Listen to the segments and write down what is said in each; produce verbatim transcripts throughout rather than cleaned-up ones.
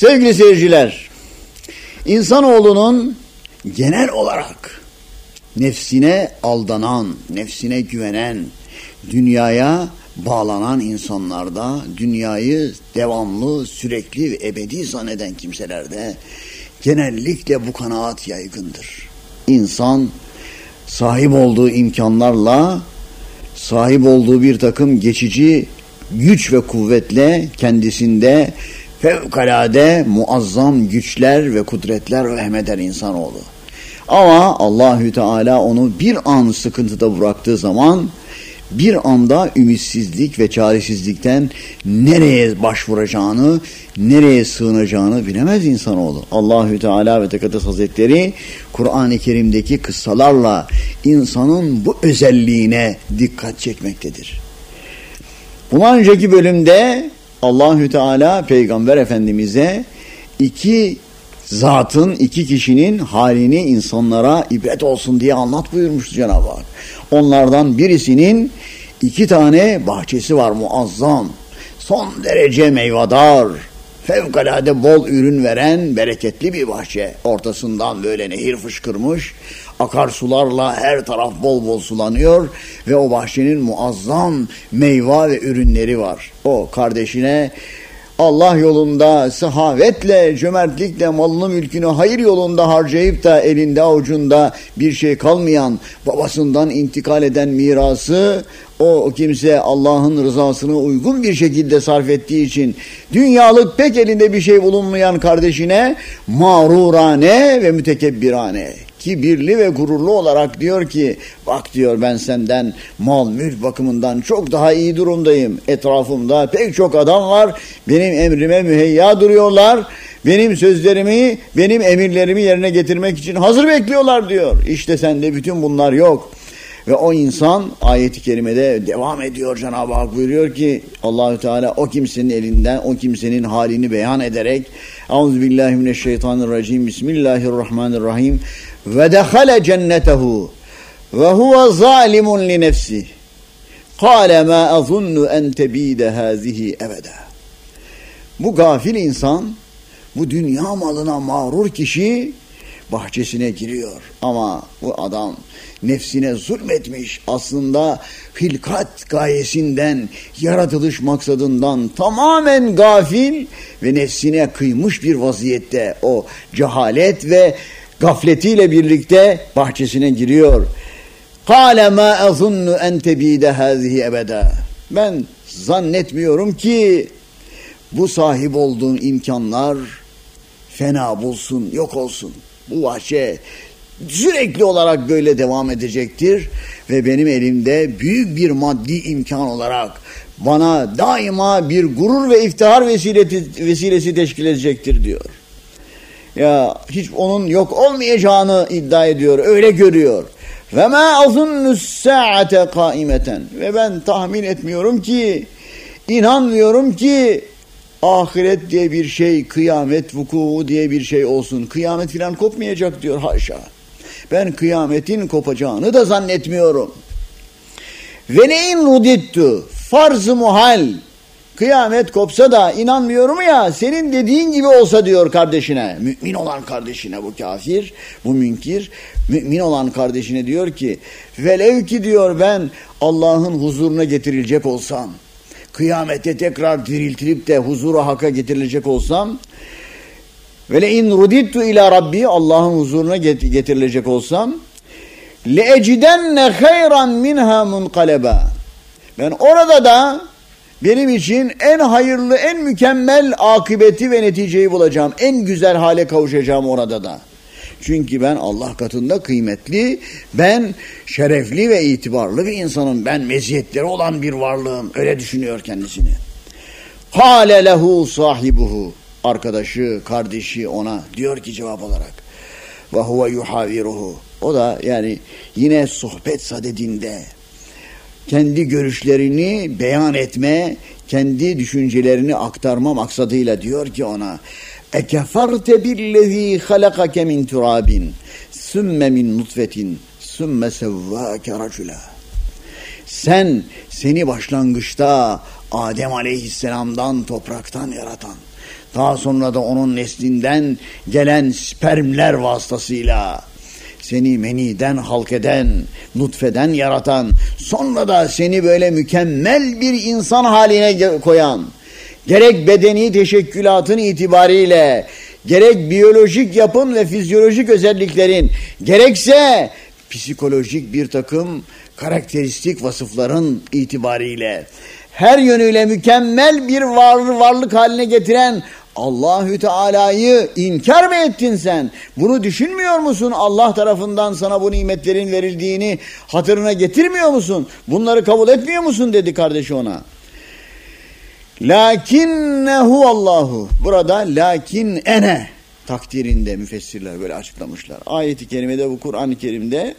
Sevgili seyirciler, insanoğlunun genel olarak nefsine aldanan, nefsine güvenen, dünyaya bağlanan insanlarda, dünyayı devamlı, sürekli ve ebedi zanneden kimselerde genellikle bu kanaat yaygındır. İnsan sahip olduğu imkanlarla, sahip olduğu bir takım geçici güç ve kuvvetle kendisinde fevkalade muazzam güçler ve kudretler vehmeder insanoğlu. Ama Allahü Teala onu bir an sıkıntıda bıraktığı zaman bir anda ümitsizlik ve çaresizlikten nereye başvuracağını, nereye sığınacağını bilemez insanoğlu. Allahü Teala ve Tekaddes Hazretleri Kur'an-ı Kerim'deki kıssalarla insanın bu özelliğine dikkat çekmektedir. Bundan önceki bölümde Allahü Teala Peygamber Efendimiz'e iki zatın, iki kişinin halini insanlara ibret olsun diye anlat buyurmuştu Cenab-ı Hak. Onlardan birisinin iki tane bahçesi var, muazzam, son derece meyvedar, fevkalade bol ürün veren bereketli bir bahçe. Ortasından böyle nehir fışkırmış, akarsularla her taraf bol bol sulanıyor ve o bahçenin muazzam meyve ve ürünleri var. O kardeşine Allah yolunda sehavetle, cömertlikle malını mülkünü hayır yolunda harcayıp da elinde avucunda bir şey kalmayan, babasından intikal eden mirası o kimse Allah'ın rızasına uygun bir şekilde sarf ettiği için dünyalık pek elinde bir şey bulunmayan kardeşine mağrurane ve mütekebbirane, kibirli ve gururlu olarak diyor ki, bak diyor, ben senden mal mülk bakımından çok daha iyi durumdayım. Etrafımda pek çok adam var, benim emrime müheyya duruyorlar, benim sözlerimi, benim emirlerimi yerine getirmek için hazır bekliyorlar diyor. İşte sende bütün bunlar yok. Ve o insan ayet-i kerimede devam ediyor, Cenab-ı Hak buyuruyor ki Allahü Teala o kimsenin elinden, o kimsenin halini beyan ederek Euzubillahimineşşeytanirracim Bismillahirrahmanirrahim ve dehale cennetehu ve huve zalimun li nefsih kâle mâ azunnu en tebîde hâzihi ebeda. Bu gafil insan, bu dünya malına mağrur kişi bahçesine giriyor ama bu adam nefsine zulmetmiş, aslında hilkat gayesinden, yaratılış maksadından tamamen gafil ve nefsine kıymış bir vaziyette o cehalet ve gafletiyle birlikte bahçesine giriyor. قَالَ مَا أَظُنُّ اَنْ تَب۪يدَ هَذِهِ ebeda. Ben zannetmiyorum ki bu sahip olduğum imkanlar fena bulsun, yok olsun. Bu bahçe sürekli olarak böyle devam edecektir ve benim elimde büyük bir maddi imkan olarak bana daima bir gurur ve iftihar vesilesi, vesilesi teşkil edecektir diyor. Ya hiç onun yok olmayacağını iddia ediyor, öyle görüyor. Ve ma azunnu saate kaimeten, ve ben tahmin etmiyorum ki, inanmıyorum ki ahiret diye bir şey, kıyamet vuku diye bir şey olsun. Kıyamet filan kopmayacak diyor, haşa. Ben kıyametin kopacağını da zannetmiyorum. Ve neyin rudittu, farz-ı muhal, kıyamet kopsa da inanmıyorum ya, senin dediğin gibi olsa diyor kardeşine, mümin olan kardeşine, bu kafir, bu münkir, mümin olan kardeşine diyor ki, velev ki diyor ben Allah'ın huzuruna getirilecek olsam, kıyamette tekrar diriltilip de huzura haka getirilecek olsam, ve le in rudittu ila rabbi, Allah'ın huzuruna getirilecek olsam, le ecidenne hayran minha munqaleba, ben orada da benim için en hayırlı, en mükemmel akıbeti ve neticeyi bulacağım, en güzel hale kavuşacağım orada da. Çünkü ben Allah katında kıymetli, ben şerefli ve itibarlı bir insanım, ben meziyetleri olan bir varlığım, öyle düşünüyor kendisini. Kâle lehu sahibuhu, arkadaşı, kardeşi ona diyor ki cevap olarak, ve huve yuhaviruhu, o da yani yine sohbet sadedinde kendi görüşlerini beyan etme, kendi düşüncelerini aktarma maksadıyla diyor ki ona, ekeferte billezî halakake min turabin sümme min nutfetin sümme sevvâke racula. Sen, seni başlangıçta Adem aleyhisselamdan, topraktan yaratan, Daha sonra da onun neslinden gelen spermler vasıtasıyla seni meniden halk eden, nutfeden yaratan, sonra da seni böyle mükemmel bir insan haline koyan, gerek bedeni teşekkülatın itibariyle, gerek biyolojik yapın ve fizyolojik özelliklerin, gerekse psikolojik bir takım karakteristik vasıfların itibariyle her yönüyle mükemmel bir var, varlık haline getiren Allahü Teala'yı inkar mı ettin sen? Bunu düşünmüyor musun? Allah tarafından sana bu nimetlerin verildiğini hatırına getirmiyor musun? Bunları kabul etmiyor musun dedi kardeşi ona. Lakinnehu Allahu. Burada lakin ene takdirinde müfessirler böyle açıklamışlar. Ayet-i kerimede, bu Kur'an-ı Kerim'de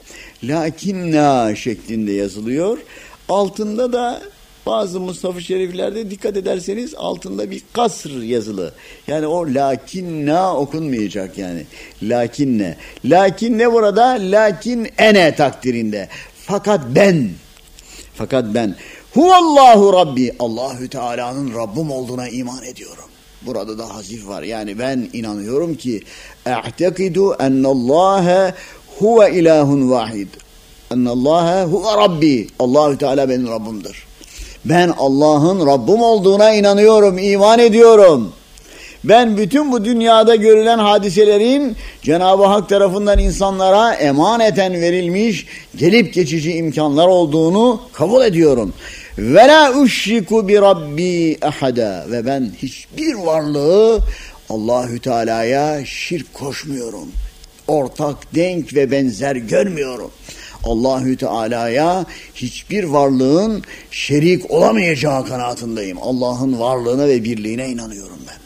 lakinna şeklinde yazılıyor. Altında da bazı Mushaf-ı Şeriflerde dikkat ederseniz altında bir kasr yazılı. Yani o lakinna okunmayacak yani. Lakinne. Lakinne burada lakin ene takdirinde. Fakat ben. Fakat ben. Huvallahu Rabbi. Allahü Teala'nın Rabbim olduğuna iman ediyorum. Burada da hazif var. Yani ben inanıyorum ki e'tekidu ennallâhe huve ilahun vahid. Ennallâhe huve Rabbi. Allahü Teala benim Rabbimdir. Ben Allah'ın Rabbim olduğuna inanıyorum, iman ediyorum. Ben bütün bu dünyada görülen hadiselerin Cenab-ı Hak tarafından insanlara emaneten verilmiş, gelip geçici imkanlar olduğunu kabul ediyorum. Ve la uşriku bi rabbi ahada. Ve ben hiçbir varlığı Allahü Teala'ya şirk koşmuyorum. Ortak, denk ve benzer görmüyorum. Allahü Teala'ya hiçbir varlığın şerik olamayacağı kanaatindeyim. Allah'ın varlığına ve birliğine inanıyorum ben.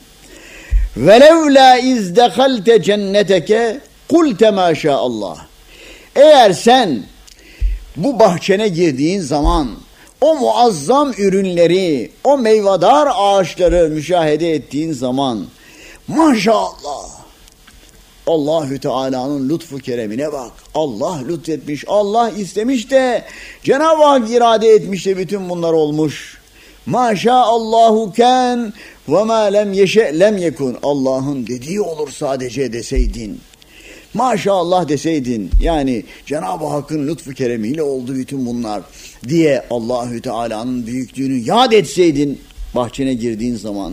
Velevla iz dehalte cenneteke kulte maşaallah. Eğer sen bu bahçene girdiğin zaman o muazzam ürünleri, o meyvedar ağaçları müşahede ettiğin zaman maşallah, Allahü Teala'nın lütfu keremine bak. Allah lütfetmiş, Allah istemiş de Cenab-ı Hak irade etmiş de bütün bunlar olmuş. Maşaallahu kan ve ma lem yeşe lem yekun. Allah'ın dediği olur sadece deseydin. Maşallah deseydin. Yani Cenab-ı Hakk'ın lütfu keremiyle oldu bütün bunlar diye Allahü Teala'nın büyüklüğünü yad etseydin bahçene girdiğin zaman.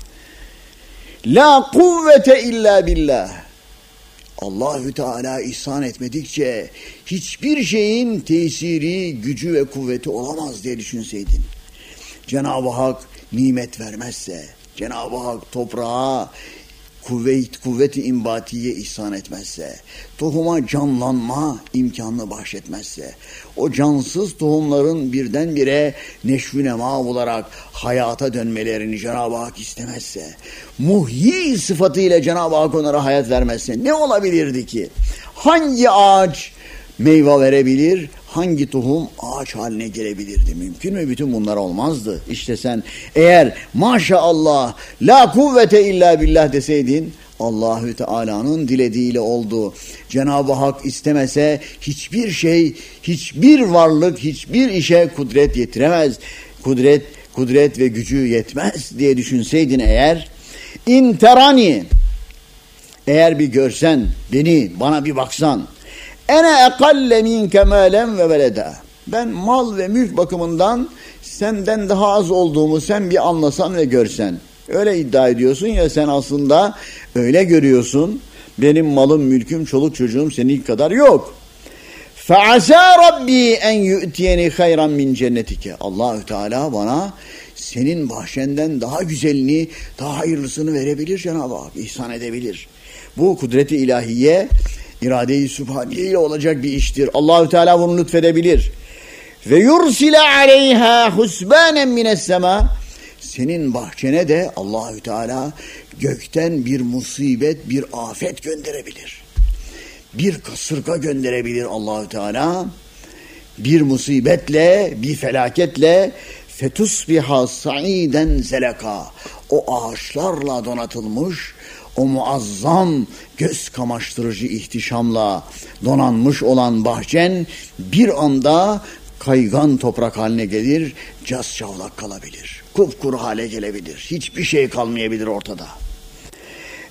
La kuvvete illa billah. Allahü Teala ihsan etmedikçe hiçbir şeyin tesiri, gücü ve kuvveti olamaz diye düşünseydin. Cenab-ı Hak nimet vermezse, Cenab-ı Hak toprağa kuvvet, kuvveti imbatiye ihsan etmezse, tohuma canlanma imkanını bahşetmezse, o cansız tohumların birdenbire neşv-i nema olarak hayata dönmelerini Cenab-ı Hak istemezse, muhyi sıfatıyla Cenab-ı Hak onlara hayat vermezse ne olabilirdi ki? Hangi ağaç meyve verebilir, hangi tohum ağaç haline gelebilirdi? Mümkün mü? Bütün bunlar olmazdı. İşte sen eğer maşallah la kuvvete illa billah deseydin, Allahü Teala'nın dilediğiyle oldu. Cenab-ı Hak istemese hiçbir şey, hiçbir varlık, hiçbir işe kudret yetiremez. Kudret, kudret ve gücü yetmez diye düşünseydin eğer, interani, eğer bir görsen, beni, bana bir baksan, ene ekalle minke mâlen ve veleda. Ben mal ve mülk bakımından senden daha az olduğumu sen bir anlasan ve görsen. Öyle iddia ediyorsun ya, sen aslında öyle görüyorsun. Benim malım, mülküm, çoluk çocuğum senin kadar yok. Fe'asâ rabbi en yu'tiyeni hayran min cennetike. Allahü Teala bana senin bahçenden daha güzelini, daha hayırlısını verebilir Cenab-ı Hak. İhsan edebilir. Bu kudret-i ilahiye, irade-i sübhaniye ile olacak bir iştir. Allahü Teala bunu lütfedebilir. Ve yursile aleyha husbanen mines sema. Senin bahçene de Allahü Teala gökten bir musibet, bir afet gönderebilir. Bir kasırga gönderebilir Allahü Teala. Bir musibetle, bir felaketle fetusbiha sa'iden zeleka. O ağaçlarla donatılmış, o muazzam göz kamaştırıcı ihtişamla donanmış olan bahçen bir anda kaygan toprak haline gelir, cas çavlak kalabilir. Kupkuru hale gelebilir. Hiçbir şey kalmayabilir ortada.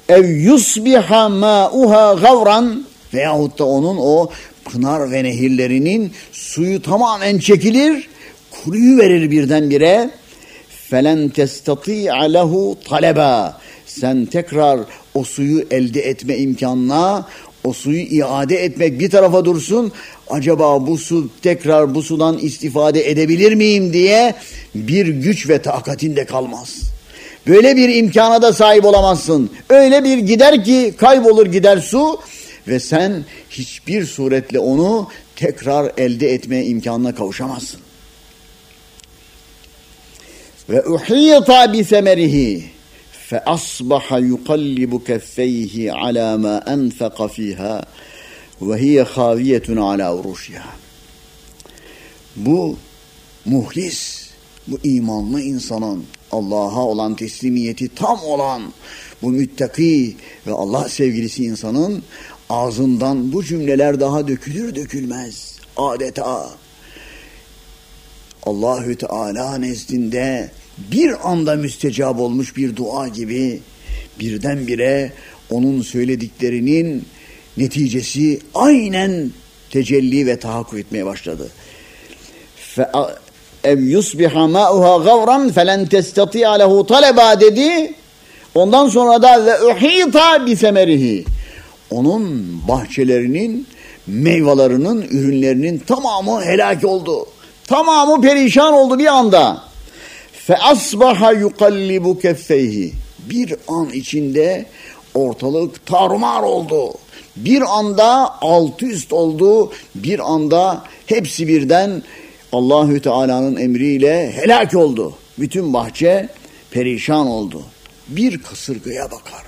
ev yusbiha ma'uha gavran veyahut da onun o pınar ve nehirlerinin suyu tamamen çekilir, kuruyuverir birdenbire. Felen testati'a lehu taleba. Sen tekrar o suyu elde etme imkanına, o suyu iade etmek bir tarafa dursun. Acaba bu su tekrar bu sudan istifade edebilir miyim diye bir güç ve takatin de kalmaz. Böyle bir imkana da sahip olamazsın. Öyle bir gider ki kaybolur gider su ve sen hiçbir suretle onu tekrar elde etme imkanına kavuşamazsın. Ve uhita bi semerihi fe asbaha yuqallibu keffeyhi ala ma enfaka fiha ve hiye haviyetun ala uruşiha. Bu muhlis, bu imanlı insanın, Allah'a olan teslimiyeti tam olan bu müttaki ve Allah sevgilisi insanın ağzından bu cümleler daha dökülür dökülmez. Adeta Allahü Teala nezdinde bir anda müstecab olmuş bir dua gibi birdenbire onun söylediklerinin neticesi aynen tecelli ve tahakkuk etmeye başladı. Ev yusbiha ma'uha gavran felen testati'a lehu taleba dedi. Ondan sonra da ve uhita bi semerihi. Onun bahçelerinin, meyvelerinin, ürünlerinin tamamı helak oldu. Tamamı perişan oldu bir anda. Fe asbaha yuqallibu keffeyhi. Bir an içinde ortalık tarumar oldu. Bir anda alt üst oldu. Bir anda hepsi birden Allahü Teala'nın emriyle helak oldu. Bütün bahçe perişan oldu. Bir kasırgaya bakar.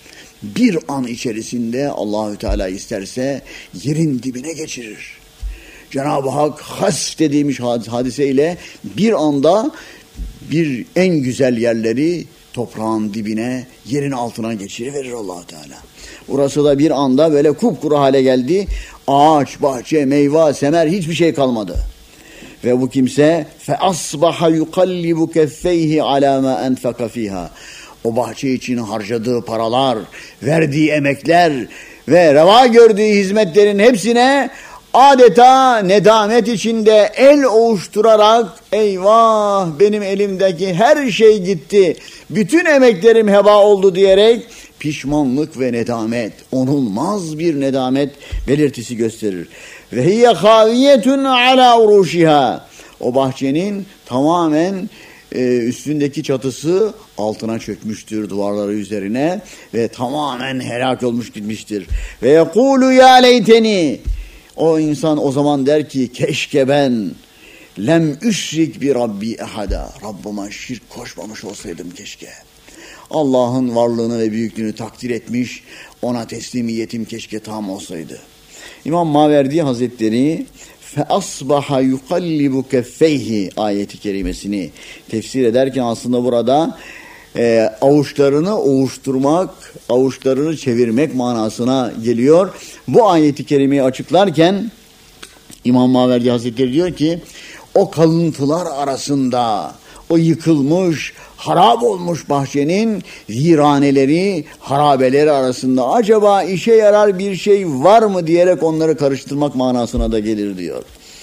Bir an içerisinde Allahü Teala isterse yerin dibine geçirir. Cenab-ı Hak hasf dediğimiz hadiseyle bir anda bir en güzel yerleri toprağın dibine, yerin altına geçiriverir Allah Teala. Burası da bir anda böyle kupkuru hale geldi. Ağaç, bahçe, meyve, semer hiçbir şey kalmadı. Ve bu kimse fe asbaha yuqallibu keffeyhi ala ma enfaka fiha. O bahçe için harcadığı paralar, verdiği emekler ve reva gördüğü hizmetlerin hepsine adeta nedamet içinde el ovuşturarak eyvah benim elimdeki her şey gitti, bütün emeklerim heba oldu diyerek pişmanlık ve nedamet, onulmaz bir nedamet belirtisi gösterir. Ve hiye haviyetun ala uruşiha. O bahçenin tamamen e, üstündeki çatısı altına çökmüştür, duvarları üzerine ve tamamen helak olmuş gitmiştir. Ve yekulu ya leyteni. O insan o zaman der ki keşke ben lem üşrik bi rabbi ehada. Rabbıma şirk koşmamış olsaydım keşke. Allah'ın varlığını ve büyüklüğünü takdir etmiş, ona teslimiyetim keşke tam olsaydı. İmam Maverdi Hazretleri fe asbaha yuqallibu keffeyhi ayeti kerimesini tefsir ederken aslında burada e, avuçlarını ovuşturmak, avuçlarını çevirmek manasına geliyor. Bu ayeti kerimeyi açıklarken İmam Maverdi Hazretleri diyor ki o kalıntılar arasında o yıkılmış, harap olmuş bahçenin viraneleri, harabeleri arasında acaba işe yarar bir şey var mı diyerek onları karıştırmak manasına da gelir diyor.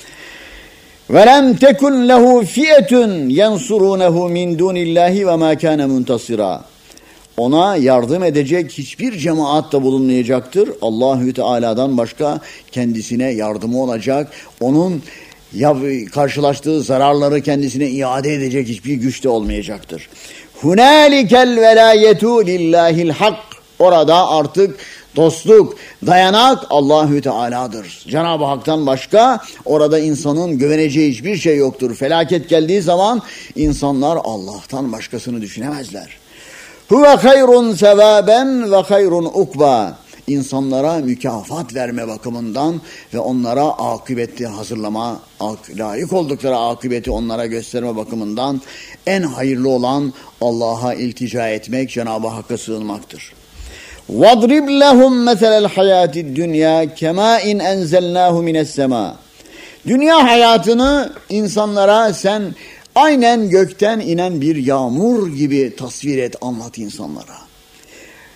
وَلَمْ تَكُنْ لَهُ فِيَةٌ يَنْصُرُونَهُ مِنْ دُونِ اللّٰهِ وَمَا كَانَ مُنْتَصِرًا. Ona yardım edecek hiçbir cemaat da bulunmayacaktır. Allahü Teala'dan başka kendisine yardımı olacak, onun ya karşılaştığı zararları kendisine iade edecek hiçbir güç de olmayacaktır. Hunalikel velayetu lillahil hak. Orada artık dostluk, dayanak Allahü Teala'dır. Cenab-ı Hak'tan başka orada insanın güveneceği hiçbir şey yoktur. Felaket geldiği zaman insanlar Allah'tan başkasını düşünemezler. Huve hayrun sevaben ve hayrun ukba. İnsanlara mükafat verme bakımından ve onlara akıbeti hazırlama, layık oldukları akıbeti onlara gösterme bakımından en hayırlı olan Allah'a iltica etmek, Cenab-ı Hakk'a sığınmaktır. وَضْرِبْ لَهُمْ مَثَلَ الْحَيَاةِ الدُّنْيَا كَمَاءٍ اَنْزَلْنَاهُ مِنَ السَّمَاءِ. Dünya hayatını insanlara sen aynen gökten inen bir yağmur gibi tasvir et, anlat insanlara.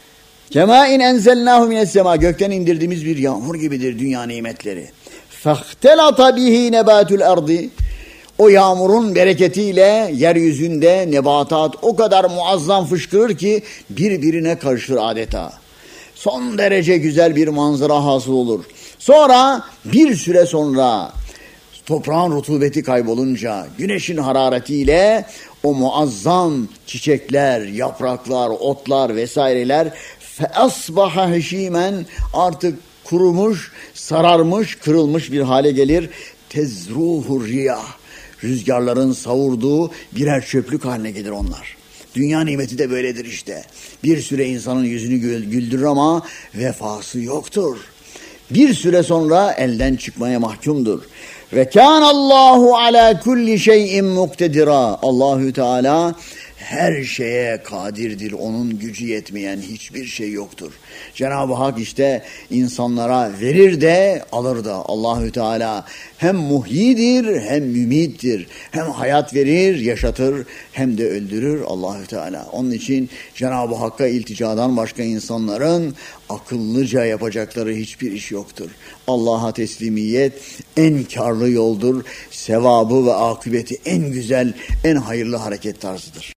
Kema in enzelnahu mines sema, gökten indirdiğimiz bir yağmur gibidir dünya nimetleri. Fahtelata bihi nebatul ardi, o yağmurun bereketiyle yeryüzünde nebatat o kadar muazzam fışkırır ki birbirine karışır adeta. Son derece güzel bir manzara hasıl olur. Sonra bir süre sonra toprağın rutubeti kaybolunca güneşin hararetiyle o muazzam çiçekler, yapraklar, otlar vesaireler feasbaha heşimen, artık kurumuş, sararmış, kırılmış bir hale gelir. Tezruhu riyah, rüzgarların savurduğu birer çöplük haline gelir onlar. Dünya nimeti de böyledir işte. Bir süre insanın yüzünü güldürür ama vefası yoktur. Bir süre sonra elden çıkmaya mahkumdur. Ve kânallâhu alâ kulli şeyin muktedira. Allahü Teala her şeye kadirdir. Onun gücü yetmeyen hiçbir şey yoktur. Cenab-ı Hak işte insanlara verir de alır da. Allahü Teala hem muhyidir hem mümittir. Hem hayat verir, yaşatır, hem de öldürür Allahü Teala. Onun için Cenab-ı Hakk'a ilticadan başka insanların akıllıca yapacakları hiçbir iş yoktur. Allah'a teslimiyet en karlı yoldur. Sevabı ve akıbeti en güzel, en hayırlı hareket tarzıdır.